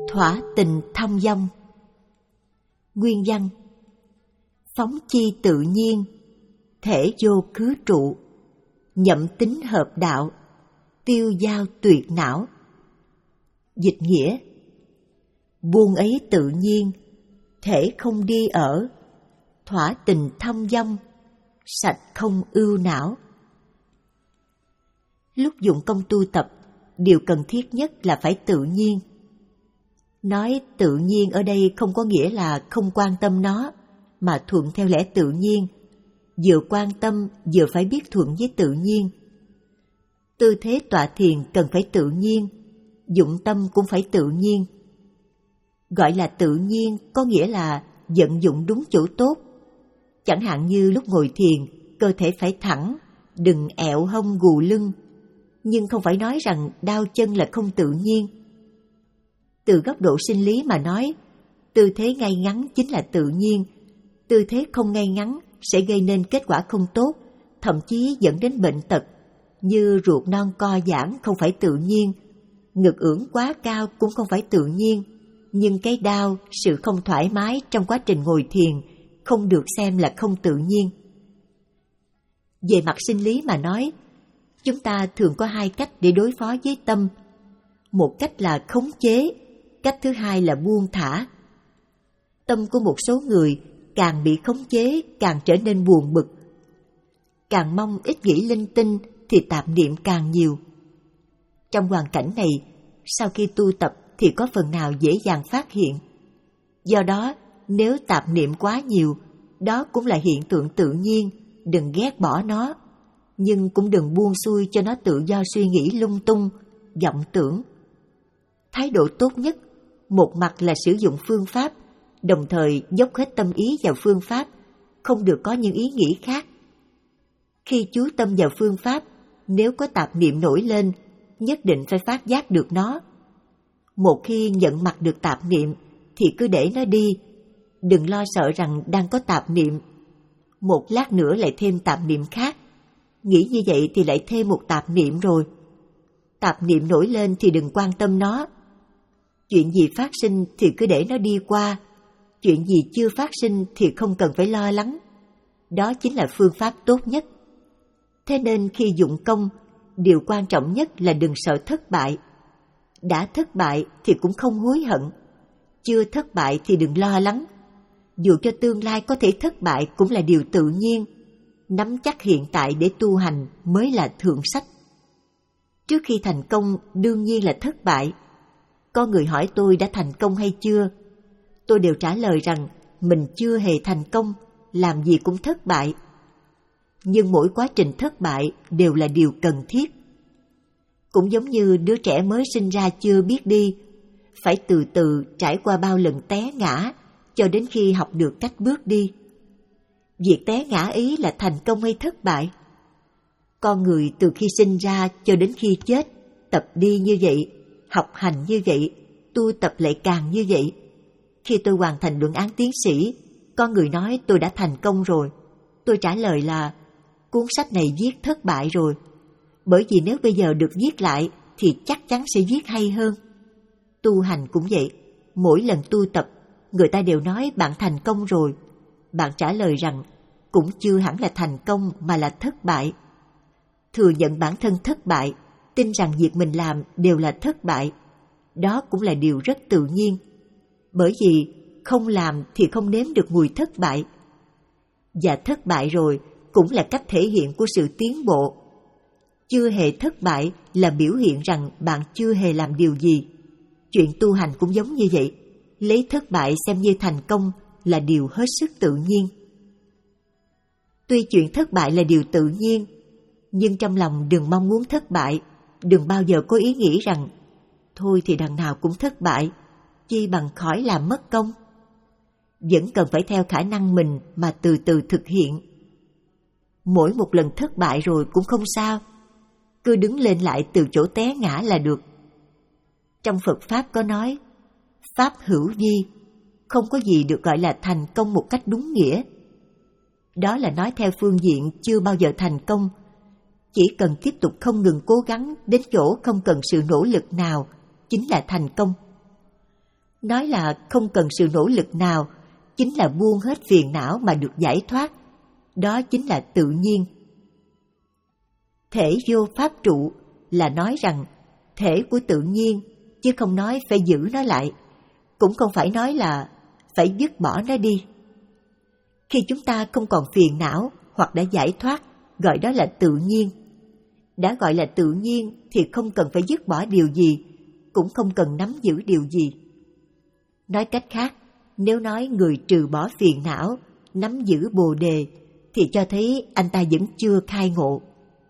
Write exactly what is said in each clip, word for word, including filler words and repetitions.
thỏa tình thong dong. Nguyên văn: phóng chi tự nhiên, thể vô cứ trụ, nhậm tính hợp đạo, tiêu giao tuyệt não. Dịch nghĩa: buông ấy tự nhiên, thể không đi ở, thỏa tình thong dong, sạch không ưu não. Lúc dụng công tu tập, điều cần thiết nhất là phải tự nhiên. Nói tự nhiên ở đây không có nghĩa là không quan tâm nó, mà thuận theo lẽ tự nhiên. Vừa quan tâm, vừa phải biết thuận với tự nhiên. Tư thế tọa thiền cần phải tự nhiên, dụng tâm cũng phải tự nhiên. Gọi là tự nhiên có nghĩa là vận dụng đúng chỗ tốt. Chẳng hạn như lúc ngồi thiền, cơ thể phải thẳng, đừng ẹo hông gù lưng. Nhưng không phải nói rằng đau chân là không tự nhiên. Từ góc độ sinh lý mà nói, tư thế ngay ngắn chính là tự nhiên. Tư thế không ngay ngắn sẽ gây nên kết quả không tốt, thậm chí dẫn đến bệnh tật, như ruột non co giãn không phải tự nhiên, ngực ưỡn quá cao cũng không phải tự nhiên, nhưng cái đau, sự không thoải mái trong quá trình ngồi thiền không được xem là không tự nhiên. Về mặt sinh lý mà nói, chúng ta thường có hai cách để đối phó với tâm. Một cách là khống chế, cách thứ hai là buông thả. Tâm của một số người càng bị khống chế càng trở nên buồn bực. Càng mong ít nghĩ linh tinh thì tạp niệm càng nhiều. Trong hoàn cảnh này, sau khi tu tập thì có phần nào dễ dàng phát hiện. Do đó, nếu tạp niệm quá nhiều, đó cũng là hiện tượng tự nhiên, đừng ghét bỏ nó, nhưng cũng đừng buông xuôi cho nó tự do suy nghĩ lung tung, vọng tưởng. Thái độ tốt nhất, một mặt là sử dụng phương pháp, đồng thời dốc hết tâm ý vào phương pháp, không được có những ý nghĩ khác. Khi chú tâm vào phương pháp, nếu có tạp niệm nổi lên, nhất định phải phát giác được nó. Một khi nhận mặt được tạp niệm, thì cứ để nó đi, đừng lo sợ rằng đang có tạp niệm. Một lát nữa lại thêm tạp niệm khác, nghĩ như vậy thì lại thêm một tạp niệm rồi. Tạp niệm nổi lên thì đừng quan tâm nó. Chuyện gì phát sinh thì cứ để nó đi qua, chuyện gì chưa phát sinh thì không cần phải lo lắng. Đó chính là phương pháp tốt nhất. Thế nên khi dụng công, điều quan trọng nhất là đừng sợ thất bại. Đã thất bại thì cũng không hối hận, chưa thất bại thì đừng lo lắng. Dù cho tương lai có thể thất bại cũng là điều tự nhiên. Nắm chắc hiện tại để tu hành mới là thượng sách. Trước khi thành công đương nhiên là thất bại. Có người hỏi tôi đã thành công hay chưa? Tôi đều trả lời rằng mình chưa hề thành công, làm gì cũng thất bại. Nhưng mỗi quá trình thất bại đều là điều cần thiết. Cũng giống như đứa trẻ mới sinh ra chưa biết đi, phải từ từ trải qua bao lần té ngã cho đến khi học được cách bước đi. Việc té ngã ấy là thành công hay thất bại? Con người từ khi sinh ra cho đến khi chết, tập đi như vậy, học hành như vậy, tu tập lại càng như vậy. Khi tôi hoàn thành luận án tiến sĩ, con người nói tôi đã thành công rồi. Tôi trả lời là, cuốn sách này viết thất bại rồi. Bởi vì nếu bây giờ được viết lại thì chắc chắn sẽ viết hay hơn. Tu hành cũng vậy, mỗi lần tu tập, người ta đều nói bạn thành công rồi. Bạn trả lời rằng, cũng chưa hẳn là thành công mà là thất bại. Thừa nhận bản thân thất bại, tin rằng việc mình làm đều là thất bại, đó cũng là điều rất tự nhiên. Bởi vì không làm thì không nếm được mùi thất bại. Và thất bại rồi cũng là cách thể hiện của sự tiến bộ. Chưa hề thất bại là biểu hiện rằng bạn chưa hề làm điều gì. Chuyện tu hành cũng giống như vậy, lấy thất bại xem như thành công là điều hết sức tự nhiên. Tuy chuyện thất bại là điều tự nhiên, nhưng trong lòng đừng mong muốn thất bại, đừng bao giờ có ý nghĩ rằng thôi thì đằng nào cũng thất bại, chi bằng khỏi làm mất công. Vẫn cần phải theo khả năng mình mà từ từ thực hiện. Mỗi một lần thất bại rồi cũng không sao, cứ đứng lên lại từ chỗ té ngã là được. Trong Phật Pháp có nói, Pháp hữu vi, không có gì được gọi là thành công một cách đúng nghĩa. Đó là nói theo phương diện chưa bao giờ thành công, chỉ cần tiếp tục không ngừng cố gắng đến chỗ không cần sự nỗ lực nào, chính là thành công. Nói là không cần sự nỗ lực nào, chính là buông hết phiền não mà được giải thoát. Đó chính là tự nhiên. Thể vô pháp trụ là nói rằng thể của tự nhiên, chứ không nói phải giữ nó lại, cũng không phải nói là phải dứt bỏ nó đi. Khi chúng ta không còn phiền não hoặc đã giải thoát, gọi đó là tự nhiên. Đã gọi là tự nhiên thì không cần phải dứt bỏ điều gì, cũng không cần nắm giữ điều gì. Nói cách khác, nếu nói người trừ bỏ phiền não, nắm giữ bồ đề, thì cho thấy anh ta vẫn chưa khai ngộ.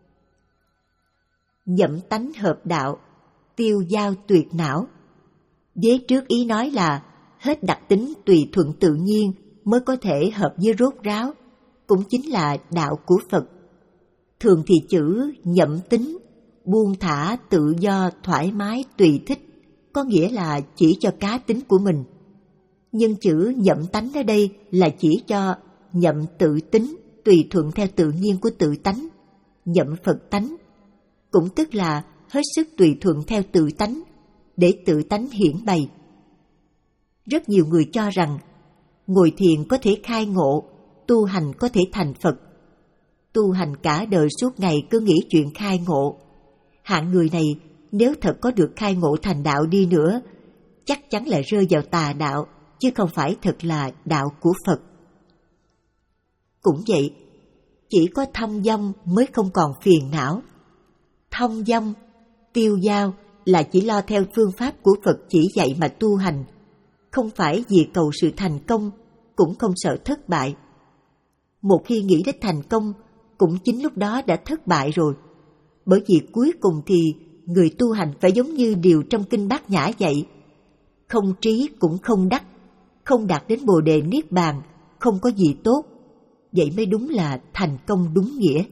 Nhậm tánh hợp đạo, tiêu dao tuyệt não. Vế trước ý nói là hết đặc tính tùy thuận tự nhiên mới có thể hợp với rốt ráo, cũng chính là đạo của Phật. Thường thì chữ nhậm tính, buông thả tự do thoải mái tùy thích, có nghĩa là chỉ cho cá tính của mình. Nhưng chữ nhậm tánh ở đây là chỉ cho nhậm tự tính, tùy thuận theo tự nhiên của tự tánh, nhậm Phật tánh, cũng tức là hết sức tùy thuận theo tự tánh, để tự tánh hiển bày. Rất nhiều người cho rằng ngồi thiền có thể khai ngộ, tu hành có thể thành Phật. Tu hành cả đời suốt ngày cứ nghĩ chuyện khai ngộ. Hạng người này nếu thật có được khai ngộ thành đạo đi nữa, chắc chắn là rơi vào tà đạo, chứ không phải thật là đạo của Phật. Cũng vậy, chỉ có thông dong mới không còn phiền não. Thông dong, tiêu dao là chỉ lo theo phương pháp của Phật chỉ dạy mà tu hành, không phải vì cầu sự thành công, cũng không sợ thất bại. Một khi nghĩ đến thành công, cũng chính lúc đó đã thất bại rồi. Bởi vì cuối cùng thì người tu hành phải giống như điều trong Kinh Bát Nhã dạy: không trí cũng không đắc, không đạt đến Bồ Đề Niết Bàn, không có gì tốt. Vậy mới đúng là thành công đúng nghĩa.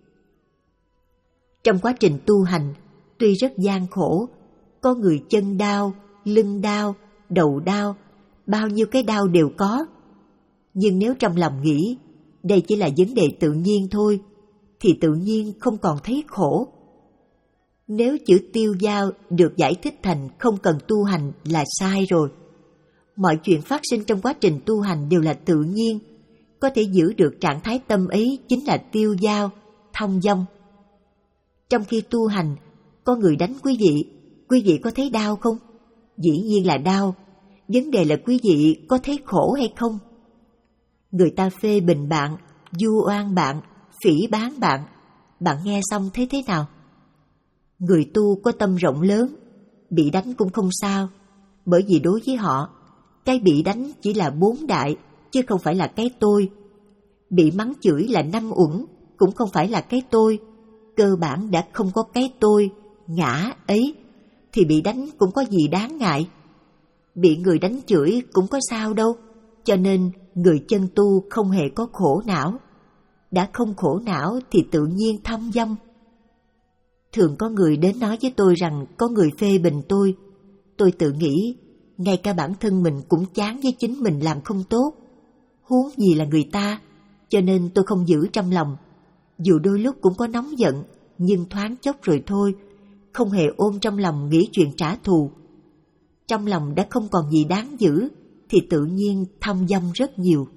Trong quá trình tu hành, tuy rất gian khổ, có người chân đau, lưng đau, đầu đau, bao nhiêu cái đau đều có. Nhưng nếu trong lòng nghĩ đây chỉ là vấn đề tự nhiên thôi, thì tự nhiên không còn thấy khổ. Nếu chữ tiêu dao được giải thích thành không cần tu hành là sai rồi. Mọi chuyện phát sinh trong quá trình tu hành đều là tự nhiên, có thể giữ được trạng thái tâm ấy chính là tiêu dao, thông dong. Trong khi tu hành, có người đánh quý vị, quý vị có thấy đau không? Dĩ nhiên là đau, vấn đề là quý vị có thấy khổ hay không? Người ta phê bình bạn, vu oan bạn, phỉ báng bạn, bạn nghe xong thấy thế nào? Người tu có tâm rộng lớn, bị đánh cũng không sao, bởi vì đối với họ, cái bị đánh chỉ là bốn đại, chứ không phải là cái tôi. Bị mắng chửi là năm uẩn, cũng không phải là cái tôi. Cơ bản đã không có cái tôi, ngã ấy, thì bị đánh cũng có gì đáng ngại. Bị người đánh chửi cũng có sao đâu, cho nên người chân tu không hề có khổ não. Đã không khổ não thì tự nhiên thông dong. Thường có người đến nói với tôi rằng có người phê bình tôi. Tôi tự nghĩ, ngay cả bản thân mình cũng chán với chính mình làm không tốt, huống gì là người ta, cho nên tôi không giữ trong lòng. Dù đôi lúc cũng có nóng giận, nhưng thoáng chốc rồi thôi, không hề ôm trong lòng nghĩ chuyện trả thù. Trong lòng đã không còn gì đáng giữ, thì tự nhiên thông dong rất nhiều.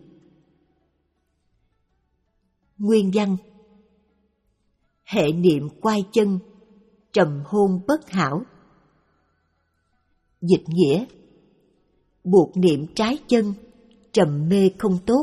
Nguyên văn: hệ niệm quay chân, trầm hôn bất hảo. Dịch nghĩa: buộc niệm trái chân, trầm mê không tốt.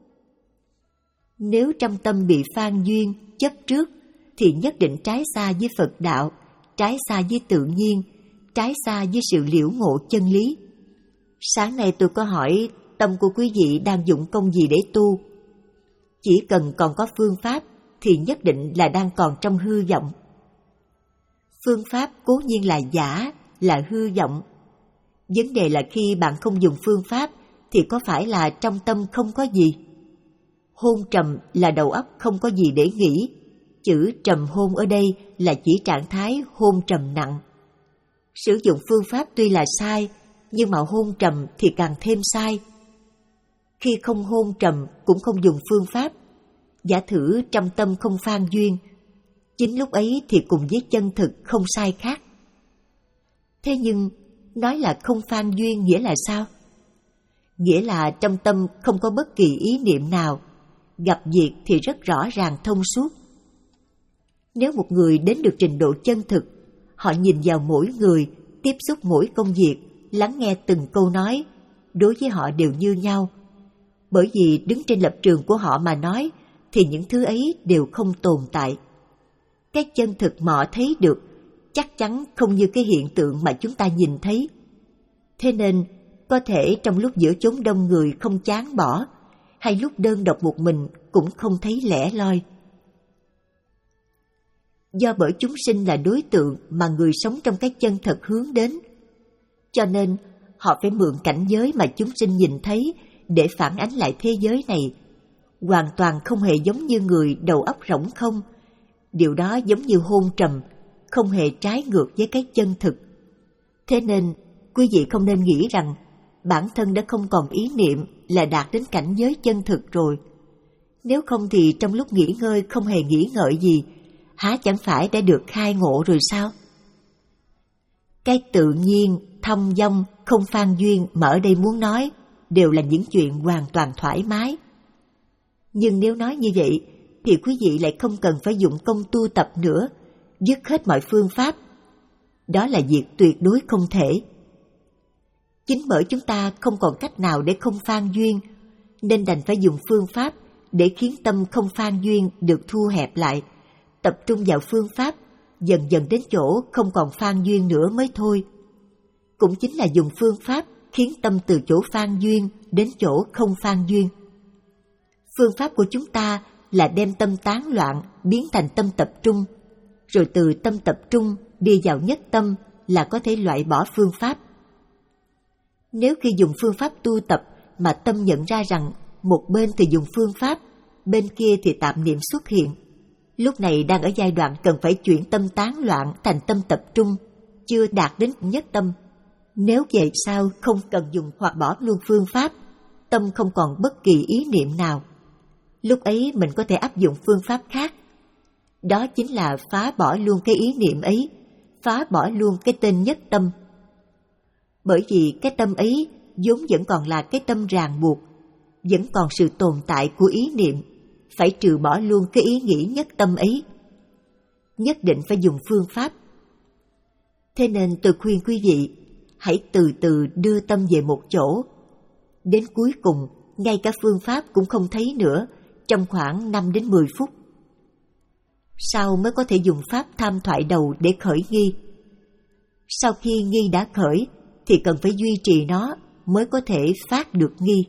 Nếu trong tâm bị phan duyên, chấp trước, thì nhất định trái xa với Phật đạo, trái xa với tự nhiên, trái xa với sự liễu ngộ chân lý. Sáng nay tôi có hỏi tâm của quý vị đang dụng công gì để tu. Chỉ cần còn có phương pháp thì nhất định là đang còn trong hư vọng. Phương pháp cố nhiên là giả, là hư vọng. Vấn đề là khi bạn không dùng phương pháp thì có phải là trong tâm không có gì? Hôn trầm là đầu óc không có gì để nghĩ. Chữ trầm hôn ở đây là chỉ trạng thái hôn trầm nặng. Sử dụng phương pháp tuy là sai, nhưng mà hôn trầm thì càng thêm sai. Khi không hôn trầm cũng không dùng phương pháp, giả thử trong tâm không phan duyên, chính lúc ấy thì cùng với chân thực không sai khác. Thế nhưng nói là không phan duyên nghĩa là sao? Nghĩa là trong tâm không có bất kỳ ý niệm nào, gặp việc thì rất rõ ràng thông suốt. Nếu một người đến được trình độ chân thực, họ nhìn vào mỗi người, tiếp xúc mỗi công việc, lắng nghe từng câu nói, đối với họ đều như nhau. Bởi vì đứng trên lập trường của họ mà nói, thì những thứ ấy đều không tồn tại. Cái chân thực mà họ thấy được, chắc chắn không như cái hiện tượng mà chúng ta nhìn thấy. Thế nên, có thể trong lúc giữa chốn đông người không chán bỏ, hay lúc đơn độc một mình cũng không thấy lẻ loi. Do bởi chúng sinh là đối tượng mà người sống trong cái chân thật hướng đến, cho nên họ phải mượn cảnh giới mà chúng sinh nhìn thấy để phản ánh lại thế giới này, hoàn toàn không hề giống như người đầu óc rỗng không. Điều đó giống như hôn trầm, không hề trái ngược với cái chân thực. Thế nên, quý vị không nên nghĩ rằng bản thân đã không còn ý niệm là đạt đến cảnh giới chân thực rồi. Nếu không thì trong lúc nghỉ ngơi không hề nghĩ ngợi gì, há chẳng phải đã được khai ngộ rồi sao? Cái tự nhiên, thông dong, không phan duyên mà ở đây muốn nói đều là những chuyện hoàn toàn thoải mái. Nhưng nếu nói như vậy, thì quý vị lại không cần phải dụng công tu tập nữa, dứt hết mọi phương pháp. Đó là việc tuyệt đối không thể. Chính bởi chúng ta không còn cách nào để không phan duyên, nên đành phải dùng phương pháp để khiến tâm không phan duyên được thu hẹp lại, tập trung vào phương pháp, dần dần đến chỗ không còn phan duyên nữa mới thôi. Cũng chính là dùng phương pháp khiến tâm từ chỗ phan duyên đến chỗ không phan duyên. Phương pháp của chúng ta là đem tâm tán loạn biến thành tâm tập trung, rồi từ tâm tập trung đi vào nhất tâm là có thể loại bỏ phương pháp. Nếu khi dùng phương pháp tu tập mà tâm nhận ra rằng một bên thì dùng phương pháp, bên kia thì tạm niệm xuất hiện, lúc này đang ở giai đoạn cần phải chuyển tâm tán loạn thành tâm tập trung, chưa đạt đến nhất tâm. Nếu về sau không cần dùng hoặc bỏ luôn phương pháp, tâm không còn bất kỳ ý niệm nào, lúc ấy mình có thể áp dụng phương pháp khác. Đó chính là phá bỏ luôn cái ý niệm ấy, phá bỏ luôn cái tên nhất tâm. Bởi vì cái tâm ấy vốn vẫn còn là cái tâm ràng buộc, vẫn còn sự tồn tại của ý niệm, phải trừ bỏ luôn cái ý nghĩ nhất tâm ấy. Nhất định phải dùng phương pháp. Thế nên tôi khuyên quý vị, hãy từ từ đưa tâm về một chỗ. Đến cuối cùng, ngay cả phương pháp cũng không thấy nữa, trong khoảng năm đến mười phút. Sau mới có thể dùng pháp tham thoại đầu để khởi nghi. Sau khi nghi đã khởi, thì cần phải duy trì nó mới có thể phát được nghi.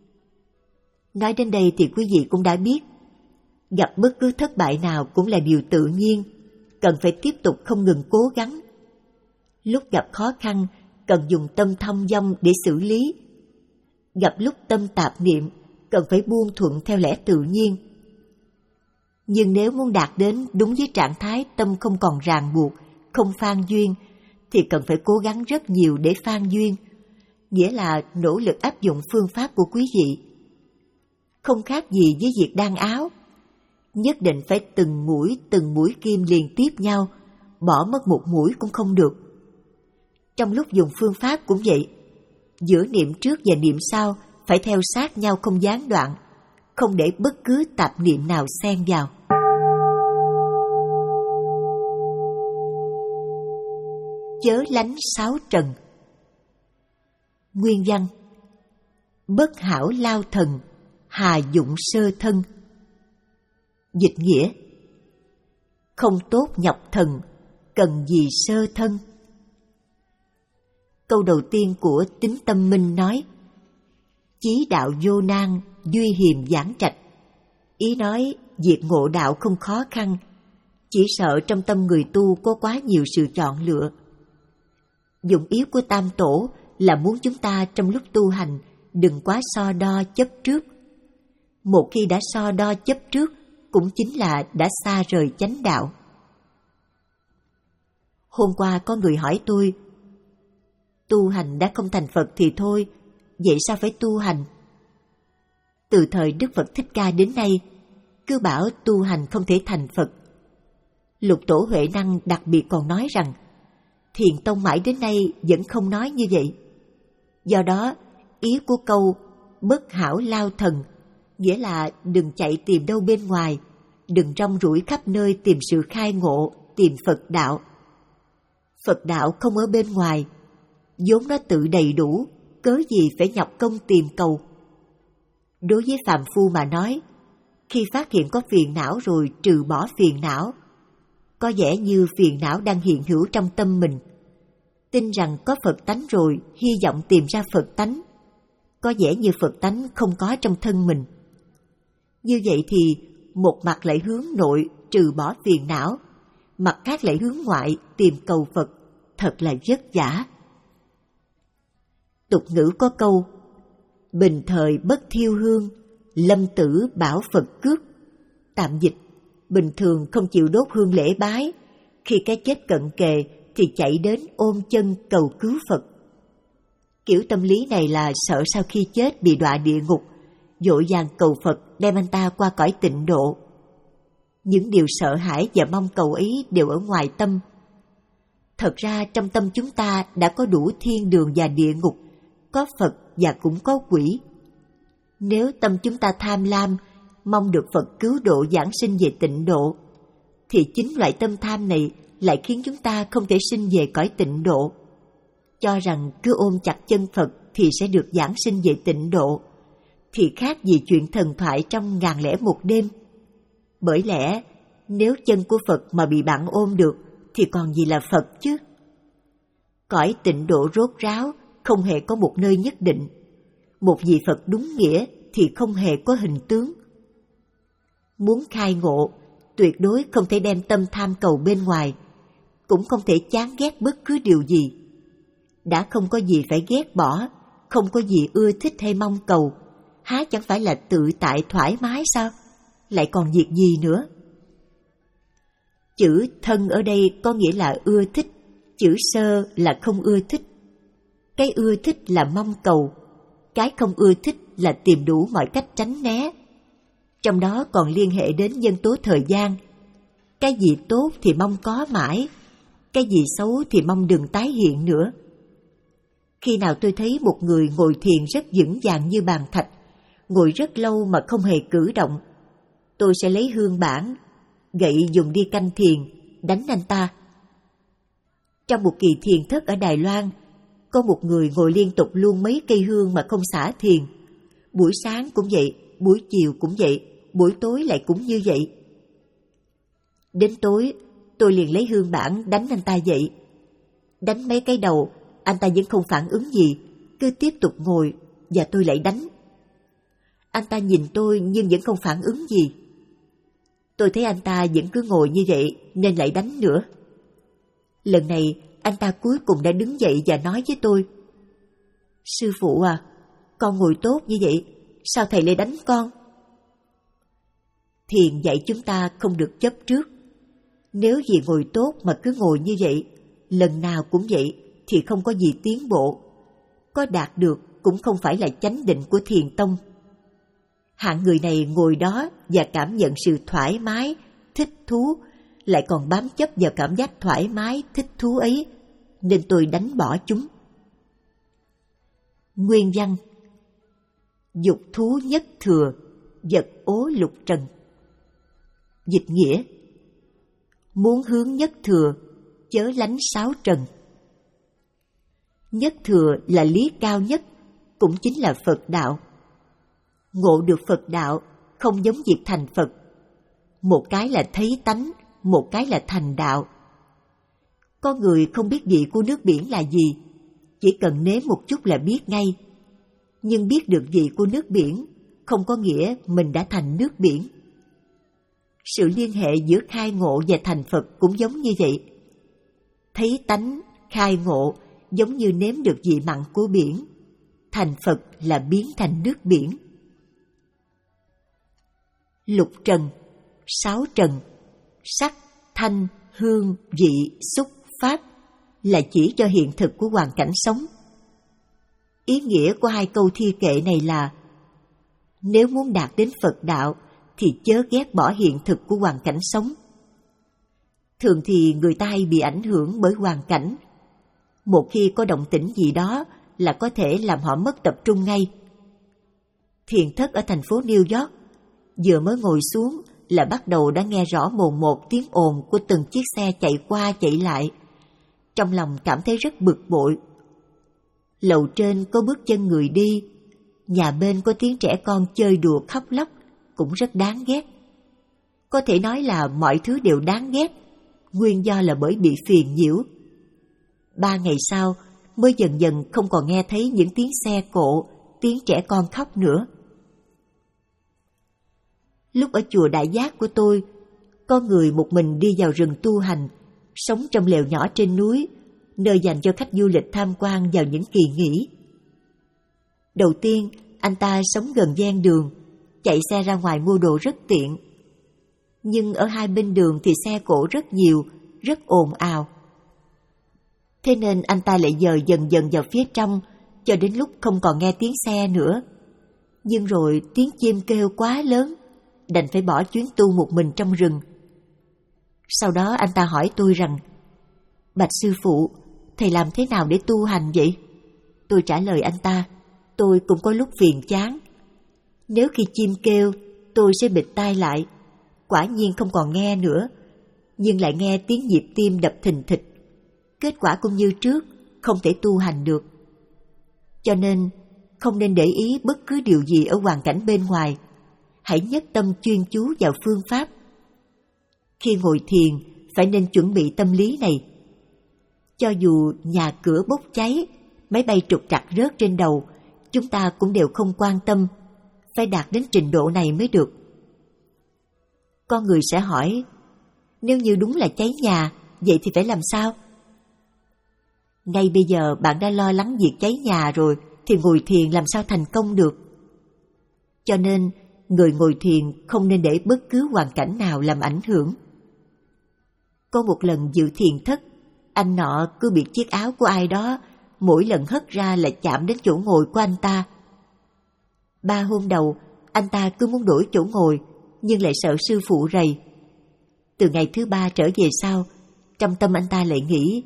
Nói đến đây thì quý vị cũng đã biết, gặp bất cứ thất bại nào cũng là điều tự nhiên, cần phải tiếp tục không ngừng cố gắng. Lúc gặp khó khăn, cần dùng tâm thông dong để xử lý. Gặp lúc tâm tạp niệm, cần phải buông thuận theo lẽ tự nhiên. Nhưng nếu muốn đạt đến đúng với trạng thái tâm không còn ràng buộc, không phan duyên, thì cần phải cố gắng rất nhiều để phan duyên, nghĩa là nỗ lực áp dụng phương pháp của quý vị. Không khác gì với việc đan áo, nhất định phải từng mũi từng mũi kim liền tiếp nhau, bỏ mất một mũi cũng không được. Trong lúc dùng phương pháp cũng vậy, giữa niệm trước và niệm sau phải theo sát nhau không gián đoạn, không để bất cứ tạp niệm nào xen vào. Chớ lánh sáu trần. Nguyên văn: bất hảo lao thần, hà dụng sơ thân. Dịch nghĩa: không tốt nhọc thần, cần gì sơ thân. Câu đầu tiên của Tín Tâm Minh nói: chí đạo vô nan, duy hiềm giảng trạch. Ý nói việc ngộ đạo không khó khăn, chỉ sợ trong tâm người tu có quá nhiều sự chọn lựa. Dụng ý của Tam Tổ là muốn chúng ta trong lúc tu hành đừng quá so đo chấp trước. Một khi đã so đo chấp trước, cũng chính là đã xa rời chánh đạo. Hôm qua có người hỏi tôi, tu hành đã không thành Phật thì thôi, vậy sao phải tu hành? Từ thời Đức Phật Thích Ca đến nay, cứ bảo tu hành không thể thành Phật. Lục Tổ Huệ Năng đặc biệt còn nói rằng, Thiền tông mãi đến nay vẫn không nói như vậy. Do đó, ý của câu bất hảo lao thần nghĩa là đừng chạy tìm đâu bên ngoài, đừng rong ruổi khắp nơi tìm sự khai ngộ, tìm Phật đạo. Phật đạo không ở bên ngoài, vốn nó tự đầy đủ, cớ gì phải nhọc công tìm cầu. Đối với phàm phu mà nói, khi phát hiện có phiền não rồi trừ bỏ phiền não, có vẻ như phiền não đang hiện hữu trong tâm mình. Tin rằng có Phật tánh rồi, hy vọng tìm ra Phật tánh, có vẻ như Phật tánh không có trong thân mình. Như vậy thì một mặt lại hướng nội trừ bỏ phiền não, mặt khác lại hướng ngoại tìm cầu Phật, thật là vất vả. Tục ngữ có câu, bình thời bất thiêu hương, lâm tử bảo Phật cướp. Tạm dịch, bình thường không chịu đốt hương lễ bái, khi cái chết cận kề thì chạy đến ôm chân cầu cứu Phật. Kiểu tâm lý này là sợ sau khi chết bị đọa địa ngục, vội vàng cầu Phật đem anh ta qua cõi tịnh độ. Những điều sợ hãi và mong cầu ấy đều ở ngoài tâm. Thật ra trong tâm chúng ta đã có đủ thiên đường và địa ngục, có Phật và cũng có quỷ. Nếu tâm chúng ta tham lam, mong được Phật cứu độ giảng sinh về tịnh độ, thì chính loại tâm tham này lại khiến chúng ta không thể sinh về cõi tịnh độ. Cho rằng cứ ôm chặt chân Phật thì sẽ được giảng sinh về tịnh độ, thì khác gì chuyện thần thoại trong ngàn lẻ một đêm. Bởi lẽ, nếu chân của Phật mà bị bạn ôm được, thì còn gì là Phật chứ? Cõi tịnh độ rốt ráo, không hề có một nơi nhất định. Một vị Phật đúng nghĩa thì không hề có hình tướng. Muốn khai ngộ, tuyệt đối không thể đem tâm tham cầu bên ngoài, cũng không thể chán ghét bất cứ điều gì. Đã không có gì phải ghét bỏ, không có gì ưa thích hay mong cầu, há chẳng phải là tự tại thoải mái sao? Lại còn việc gì nữa? Chữ thân ở đây có nghĩa là ưa thích, chữ sơ là không ưa thích. Cái ưa thích là mong cầu, cái không ưa thích là tìm đủ mọi cách tránh né. Trong đó còn liên hệ đến nhân tố thời gian. Cái gì tốt thì mong có mãi, cái gì xấu thì mong đừng tái hiện nữa. Khi nào tôi thấy một người ngồi thiền rất vững vàng như bàn thạch, ngồi rất lâu mà không hề cử động, tôi sẽ lấy hương bản, gậy dùng đi canh thiền, đánh anh ta. Trong một kỳ thiền thất ở Đài Loan, có một người ngồi liên tục luôn mấy cây hương mà không xả thiền. Buổi sáng cũng vậy, buổi chiều cũng vậy, buổi tối lại cũng như vậy. Đến tối, tôi liền lấy hương bản đánh anh ta dậy. Đánh mấy cái đầu, anh ta vẫn không phản ứng gì, cứ tiếp tục ngồi, và tôi lại đánh. Anh ta nhìn tôi nhưng vẫn không phản ứng gì. Tôi thấy anh ta vẫn cứ ngồi như vậy nên lại đánh nữa. Lần này anh ta cuối cùng đã đứng dậy và nói với tôi, sư phụ à, con ngồi tốt như vậy, sao thầy lại đánh con? Thiền dạy chúng ta không được chấp trước. Nếu vì ngồi tốt mà cứ ngồi như vậy, lần nào cũng vậy, thì không có gì tiến bộ. Có đạt được cũng không phải là chánh định của thiền tông. Hạng người này ngồi đó và cảm nhận sự thoải mái, thích thú, lại còn bám chấp vào cảm giác thoải mái, thích thú ấy, nên tôi đánh bỏ chúng. Nguyên văn: dục thú nhất thừa, vật ố lục trần. Dịch nghĩa: muốn hướng nhất thừa, chớ lánh sáu trần. Nhất thừa là lý cao nhất, cũng chính là Phật đạo. Ngộ được Phật đạo không giống việc thành Phật. Một cái là thấy tánh, một cái là thành đạo. Có người không biết vị của nước biển là gì, chỉ cần nếm một chút là biết ngay. Nhưng biết được vị của nước biển không có nghĩa mình đã thành nước biển. Sự liên hệ giữa khai ngộ và thành Phật cũng giống như vậy. Thấy tánh, khai ngộ giống như nếm được vị mặn của biển. Thành Phật là biến thành nước biển. Lục trần, sáu trần, sắc, thanh, hương, vị, xúc, pháp là chỉ cho hiện thực của hoàn cảnh sống. Ý nghĩa của hai câu thi kệ này là: nếu muốn đạt đến Phật đạo thì chớ ghét bỏ hiện thực của hoàn cảnh sống. Thường thì người ta hay bị ảnh hưởng bởi hoàn cảnh, Một khi có động tĩnh gì đó là có thể làm họ mất tập trung ngay. Thiền thất ở thành phố New York, vừa mới ngồi xuống là bắt đầu đã nghe rõ mồn một tiếng ồn của từng chiếc xe chạy qua chạy lại. Trong lòng cảm thấy rất bực bội. Lầu trên có bước chân người đi, nhà bên có tiếng trẻ con chơi đùa khóc lóc, cũng rất đáng ghét. Có thể nói là mọi thứ đều đáng ghét, nguyên do là bởi bị phiền nhiễu. Ba ngày sau mới dần dần không còn nghe thấy những tiếng xe cộ, tiếng trẻ con khóc nữa. Lúc ở chùa Đại Giác của tôi, có người một mình đi vào rừng tu hành, sống trong lều nhỏ trên núi, nơi dành cho khách du lịch tham quan vào những kỳ nghỉ. Đầu tiên, anh ta sống gần ven đường, chạy xe ra ngoài mua đồ rất tiện. Nhưng ở hai bên đường thì xe cộ rất nhiều, rất ồn ào. Thế nên anh ta lại dời dần dần vào phía trong, cho đến lúc không còn nghe tiếng xe nữa. Nhưng rồi tiếng chim kêu quá lớn, đành phải bỏ chuyến tu một mình trong rừng. Sau đó anh ta hỏi tôi rằng, bạch sư phụ, thầy làm thế nào để tu hành vậy? Tôi trả lời anh ta, tôi cũng có lúc phiền chán. Nếu khi chim kêu, tôi sẽ bịt tai lại, quả nhiên không còn nghe nữa, nhưng lại nghe tiếng nhịp tim đập thình thịch. Kết quả cũng như trước, không thể tu hành được. Cho nên, không nên để ý bất cứ điều gì ở hoàn cảnh bên ngoài. Hãy nhất tâm chuyên chú vào phương pháp. Khi ngồi thiền, phải nên chuẩn bị tâm lý này. Cho dù nhà cửa bốc cháy, máy bay trục trặc rớt trên đầu, chúng ta cũng đều không quan tâm, phải đạt đến trình độ này mới được. Con người sẽ hỏi, nếu như đúng là cháy nhà, vậy thì phải làm sao? Ngay bây giờ bạn đã lo lắng việc cháy nhà rồi, thì ngồi thiền làm sao thành công được? Cho nên, người ngồi thiền không nên để bất cứ hoàn cảnh nào làm ảnh hưởng. Có một lần dự thiền thất, anh nọ cứ biệt chiếc áo của ai đó, mỗi lần hất ra lại chạm đến chỗ ngồi của anh ta. Ba hôm đầu, anh ta cứ muốn đổi chỗ ngồi, nhưng lại sợ sư phụ rầy. Từ ngày thứ ba trở về sau, trong tâm anh ta lại nghĩ,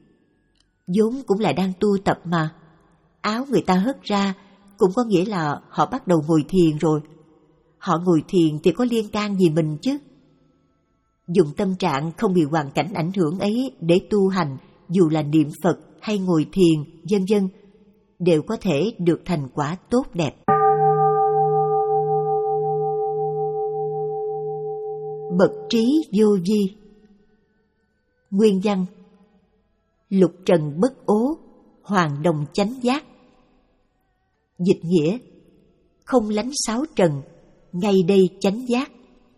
vốn cũng là đang tu tập mà, áo người ta hất ra cũng có nghĩa là họ bắt đầu ngồi thiền rồi. Họ ngồi thiền thì có liên can gì mình chứ? Dùng tâm trạng không bị hoàn cảnh ảnh hưởng ấy để tu hành, dù là niệm Phật hay ngồi thiền, vân vân, đều có thể được thành quả tốt đẹp. Bậc trí vô vi. Nguyên văn: lục trần bất ố, hoàng đồng chánh giác. Dịch nghĩa: không lánh sáu trần, ngay đây chánh giác.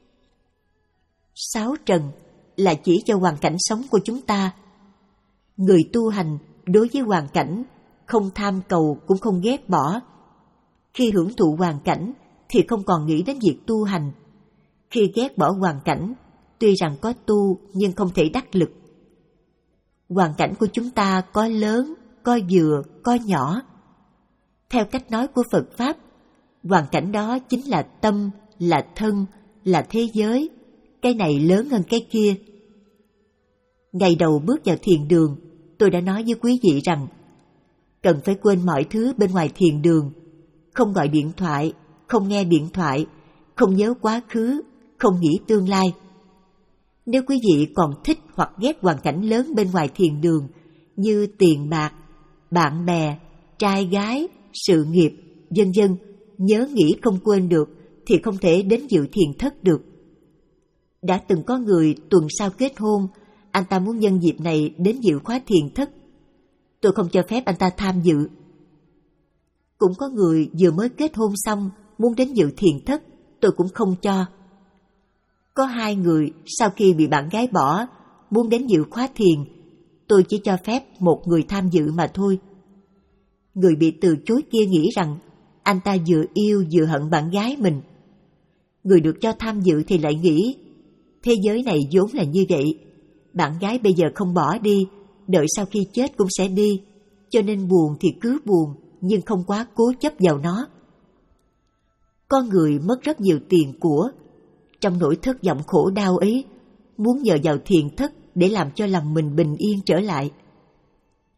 Sáu trần là chỉ cho hoàn cảnh sống của chúng ta. Người tu hành đối với hoàn cảnh không tham cầu cũng không ghét bỏ. Khi hưởng thụ hoàn cảnh thì không còn nghĩ đến việc tu hành. Khi ghét bỏ hoàn cảnh, tuy rằng có tu nhưng không thể đắc lực. Hoàn cảnh của chúng ta có lớn, có vừa, có nhỏ. Theo cách nói của Phật Pháp, hoàn cảnh đó chính là tâm, là thân, là thế giới. Cái này lớn hơn cái kia. Ngày đầu bước vào thiền đường, tôi đã nói với quý vị rằng cần phải quên mọi thứ bên ngoài thiền đường. Không gọi điện thoại, không nghe điện thoại, không nhớ quá khứ, không nghĩ tương lai. Nếu quý vị còn thích hoặc ghét hoàn cảnh lớn bên ngoài thiền đường như tiền bạc, bạn bè, trai gái, sự nghiệp, vân vân, nhớ nghĩ không quên được thì không thể đến dự thiền thất được. Đã từng có người tuần sau kết hôn, anh ta muốn nhân dịp này đến dự khóa thiền thất. Tôi không cho phép anh ta tham dự. Cũng có người vừa mới kết hôn xong muốn đến dự thiền thất, tôi cũng không cho. Có hai người sau khi bị bạn gái bỏ muốn đến dự khóa thiền, tôi chỉ cho phép một người tham dự mà thôi. Người bị từ chối kia nghĩ rằng anh ta vừa yêu vừa hận bạn gái mình. Người được cho tham dự thì lại nghĩ thế giới này vốn là như vậy, bạn gái bây giờ không bỏ đi, đợi sau khi chết cũng sẽ đi, cho nên buồn thì cứ buồn, nhưng không quá cố chấp vào nó. Con người mất rất nhiều tiền của, trong nỗi thất vọng khổ đau ấy, muốn nhờ vào thiền thất để làm cho lòng mình bình yên trở lại.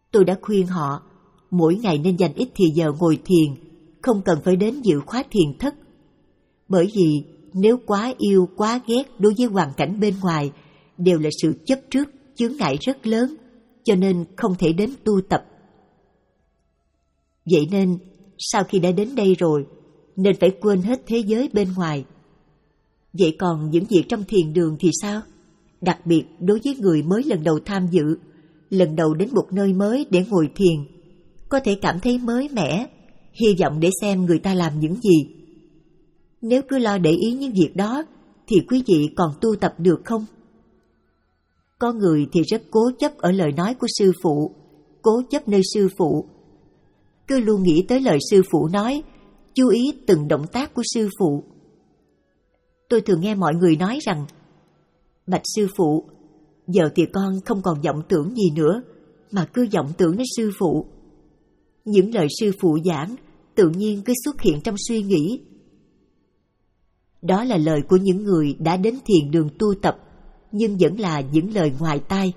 Tôi đã khuyên họ mỗi ngày nên dành ít thì giờ ngồi thiền, không cần phải đến dự khóa thiền thất. Bởi vì nếu quá yêu, quá ghét đối với hoàn cảnh bên ngoài đều là sự chấp trước, chướng ngại rất lớn, cho nên không thể đến tu tập. Vậy nên, sau khi đã đến đây rồi, nên phải quên hết thế giới bên ngoài. Vậy còn những việc trong thiền đường thì sao? Đặc biệt đối với người mới lần đầu tham dự, lần đầu đến một nơi mới để ngồi thiền, có thể cảm thấy mới mẻ, hy vọng để xem người ta làm những gì. Nếu cứ lo để ý những việc đó, thì quý vị còn tu tập được không? Có người thì rất cố chấp ở lời nói của sư phụ, cố chấp nơi sư phụ. Cứ luôn nghĩ tới lời sư phụ nói, chú ý từng động tác của sư phụ. Tôi thường nghe mọi người nói rằng, bạch sư phụ, giờ thì con không còn vọng tưởng gì nữa, mà cứ vọng tưởng đến sư phụ. Những lời sư phụ giảng tự nhiên cứ xuất hiện trong suy nghĩ. Đó là lời của những người đã đến thiền đường tu tập, nhưng vẫn là những lời ngoài tai.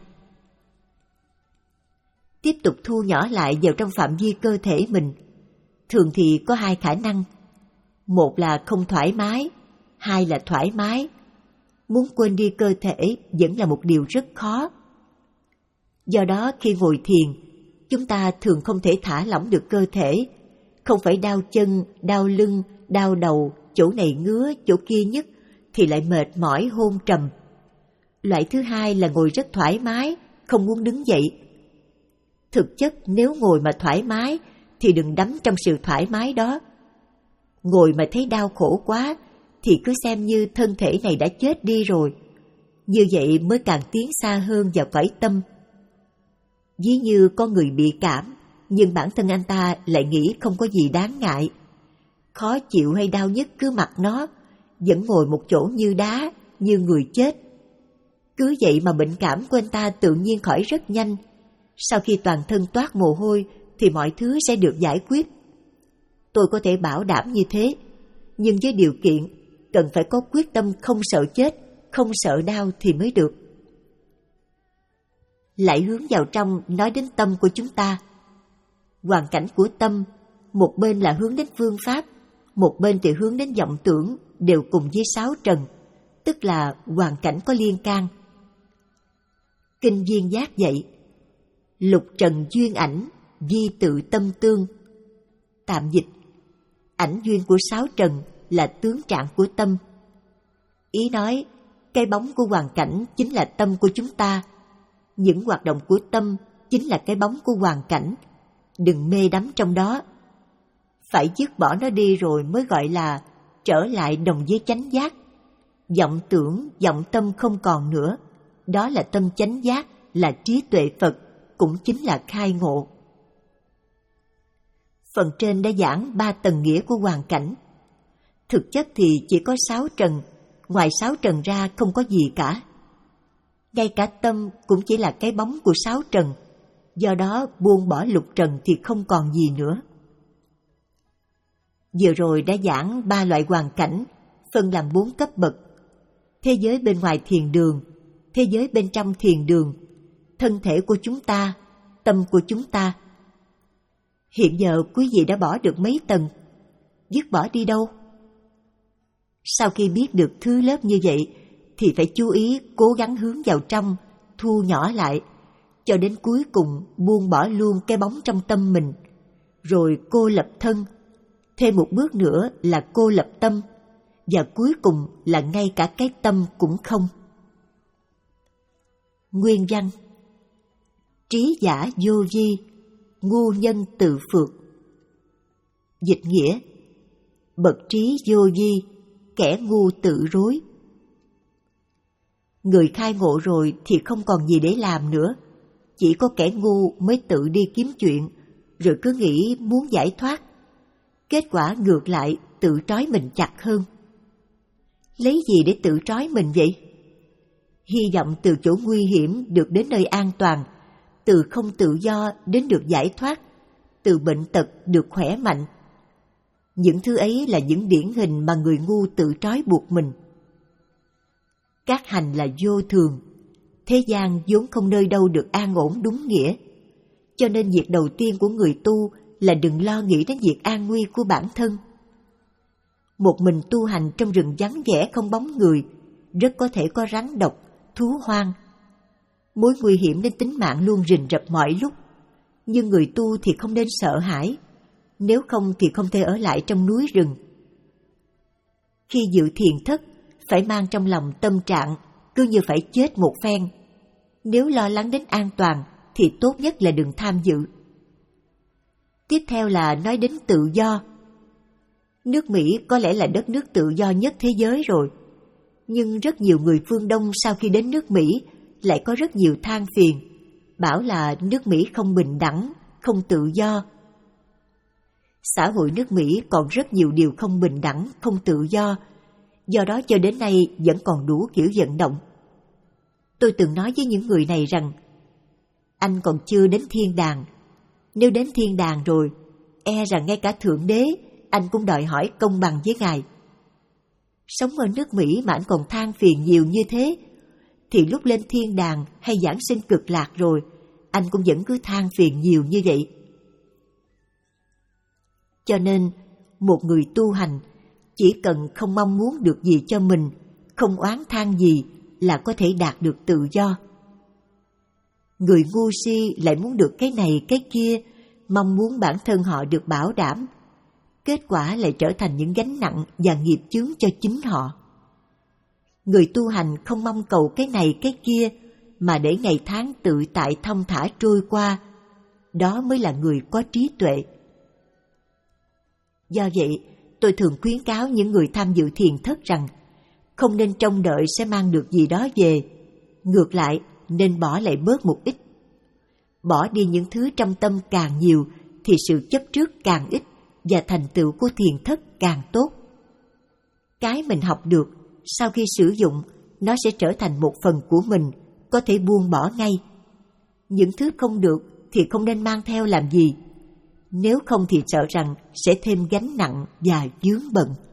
Tiếp tục thu nhỏ lại vào trong phạm vi cơ thể mình. Thường thì có hai khả năng. Một là không thoải mái, hai là thoải mái. Muốn quên đi cơ thể vẫn là một điều rất khó. Do đó khi ngồi thiền, chúng ta thường không thể thả lỏng được cơ thể. Không phải đau chân, đau lưng, đau đầu, chỗ này ngứa, chỗ kia nhức, thì lại mệt mỏi hôn trầm. Loại thứ hai là ngồi rất thoải mái, không muốn đứng dậy. Thực chất nếu ngồi mà thoải mái, thì đừng đắm trong sự thoải mái đó. Ngồi mà thấy đau khổ quá, thì cứ xem như thân thể này đã chết đi rồi. Như vậy mới càng tiến xa hơn vào cõi tâm. Ví như có người bị cảm, nhưng bản thân anh ta lại nghĩ không có gì đáng ngại. Khó chịu hay đau nhức cứ mặc nó, vẫn ngồi một chỗ như đá, như người chết. Cứ vậy mà bệnh cảm của anh ta tự nhiên khỏi rất nhanh. Sau khi toàn thân toát mồ hôi thì mọi thứ sẽ được giải quyết. Tôi có thể bảo đảm như thế, nhưng với điều kiện cần phải có quyết tâm không sợ chết, không sợ đau thì mới được. Lại hướng vào trong nói đến tâm của chúng ta. Hoàn cảnh của tâm, một bên là hướng đến phương pháp, một bên thì hướng đến vọng tưởng, đều cùng với sáu trần, tức là hoàn cảnh có liên can. Kinh Duyên Giác dạy, lục trần duyên ảnh, di tự tâm tương. Tạm dịch, ảnh duyên của sáu trần là tướng trạng của tâm. Ý nói, cái bóng của hoàn cảnh chính là tâm của chúng ta. Những hoạt động của tâm chính là cái bóng của hoàn cảnh. Đừng mê đắm trong đó. Phải dứt bỏ nó đi rồi mới gọi là trở lại đồng với chánh giác. Vọng tưởng, vọng tâm không còn nữa. Đó là tâm chánh giác, là trí tuệ Phật, cũng chính là khai ngộ. Phần trên đã giảng ba tầng nghĩa của hoàn cảnh. Thực chất thì chỉ có sáu trần, ngoài sáu trần ra không có gì cả. Ngay cả tâm cũng chỉ là cái bóng của sáu trần, do đó buông bỏ lục trần thì không còn gì nữa. Vừa rồi đã giảng ba loại hoàn cảnh, phân làm bốn cấp bậc. Thế giới bên ngoài thiền đường, thế giới bên trong thiền đường, thân thể của chúng ta, tâm của chúng ta. Hiện giờ quý vị đã bỏ được mấy tầng, dứt bỏ đi đâu? Sau khi biết được thứ lớp như vậy, thì phải chú ý cố gắng hướng vào trong, thu nhỏ lại, cho đến cuối cùng buông bỏ luôn cái bóng trong tâm mình, rồi cô lập thân, thêm một bước nữa là cô lập tâm, và cuối cùng là ngay cả cái tâm cũng không. Nguyên văn: trí giả vô vi, ngu nhân tự phượt. Dịch nghĩa: bậc trí vô vi, kẻ ngu tự rối. Người khai ngộ rồi thì không còn gì để làm nữa. Chỉ có kẻ ngu mới tự đi kiếm chuyện, rồi cứ nghĩ muốn giải thoát. Kết quả ngược lại tự trói mình chặt hơn. Lấy gì để tự trói mình vậy? Hy vọng từ chỗ nguy hiểm được đến nơi an toàn, từ không tự do đến được giải thoát, từ bệnh tật được khỏe mạnh. Những thứ ấy là những điển hình mà người ngu tự trói buộc mình. Các hành là vô thường, thế gian vốn không nơi đâu được an ổn đúng nghĩa. Cho nên việc đầu tiên của người tu là đừng lo nghĩ đến việc an nguy của bản thân. Một mình tu hành trong rừng vắng vẻ không bóng người, rất có thể có rắn độc, thú hoang. Mối nguy hiểm đến tính mạng luôn rình rập mọi lúc. Nhưng người tu thì không nên sợ hãi, nếu không thì không thể ở lại trong núi rừng. Khi dự thiền thất, phải mang trong lòng tâm trạng cứ như phải chết một phen. Nếu lo lắng đến an toàn thì tốt nhất là đừng tham dự. Tiếp theo là nói đến tự do. Nước Mỹ có lẽ là đất nước tự do nhất thế giới rồi. Nhưng rất nhiều người phương Đông sau khi đến nước Mỹ lại có rất nhiều than phiền, bảo là nước Mỹ không bình đẳng, không tự do. Xã hội nước Mỹ còn rất nhiều điều không bình đẳng, không tự do, do đó cho đến nay vẫn còn đủ kiểu vận động. Tôi từng nói với những người này rằng, anh còn chưa đến thiên đàng. Nếu đến thiên đàng rồi, e rằng ngay cả Thượng Đế anh cũng đòi hỏi công bằng với Ngài. Sống ở nước Mỹ mà anh còn than phiền nhiều như thế, thì lúc lên thiên đàng hay giảng sinh cực lạc rồi, anh cũng vẫn cứ than phiền nhiều như vậy. Cho nên, một người tu hành chỉ cần không mong muốn được gì cho mình, không oán than gì là có thể đạt được tự do. Người ngu si lại muốn được cái này cái kia, mong muốn bản thân họ được bảo đảm. Kết quả lại trở thành những gánh nặng và nghiệp chướng cho chính họ. Người tu hành không mong cầu cái này cái kia, mà để ngày tháng tự tại thong thả trôi qua, đó mới là người có trí tuệ. Do vậy, tôi thường khuyến cáo những người tham dự thiền thất rằng không nên trông đợi sẽ mang được gì đó về, ngược lại nên bỏ lại bớt một ít. Bỏ đi những thứ trong tâm càng nhiều thì sự chấp trước càng ít và thành tựu của thiền thất càng tốt. Cái mình học được, sau khi sử dụng, nó sẽ trở thành một phần của mình, có thể buông bỏ ngay. Những thứ không được thì không nên mang theo làm gì, nếu không thì sợ rằng sẽ thêm gánh nặng và vướng bận.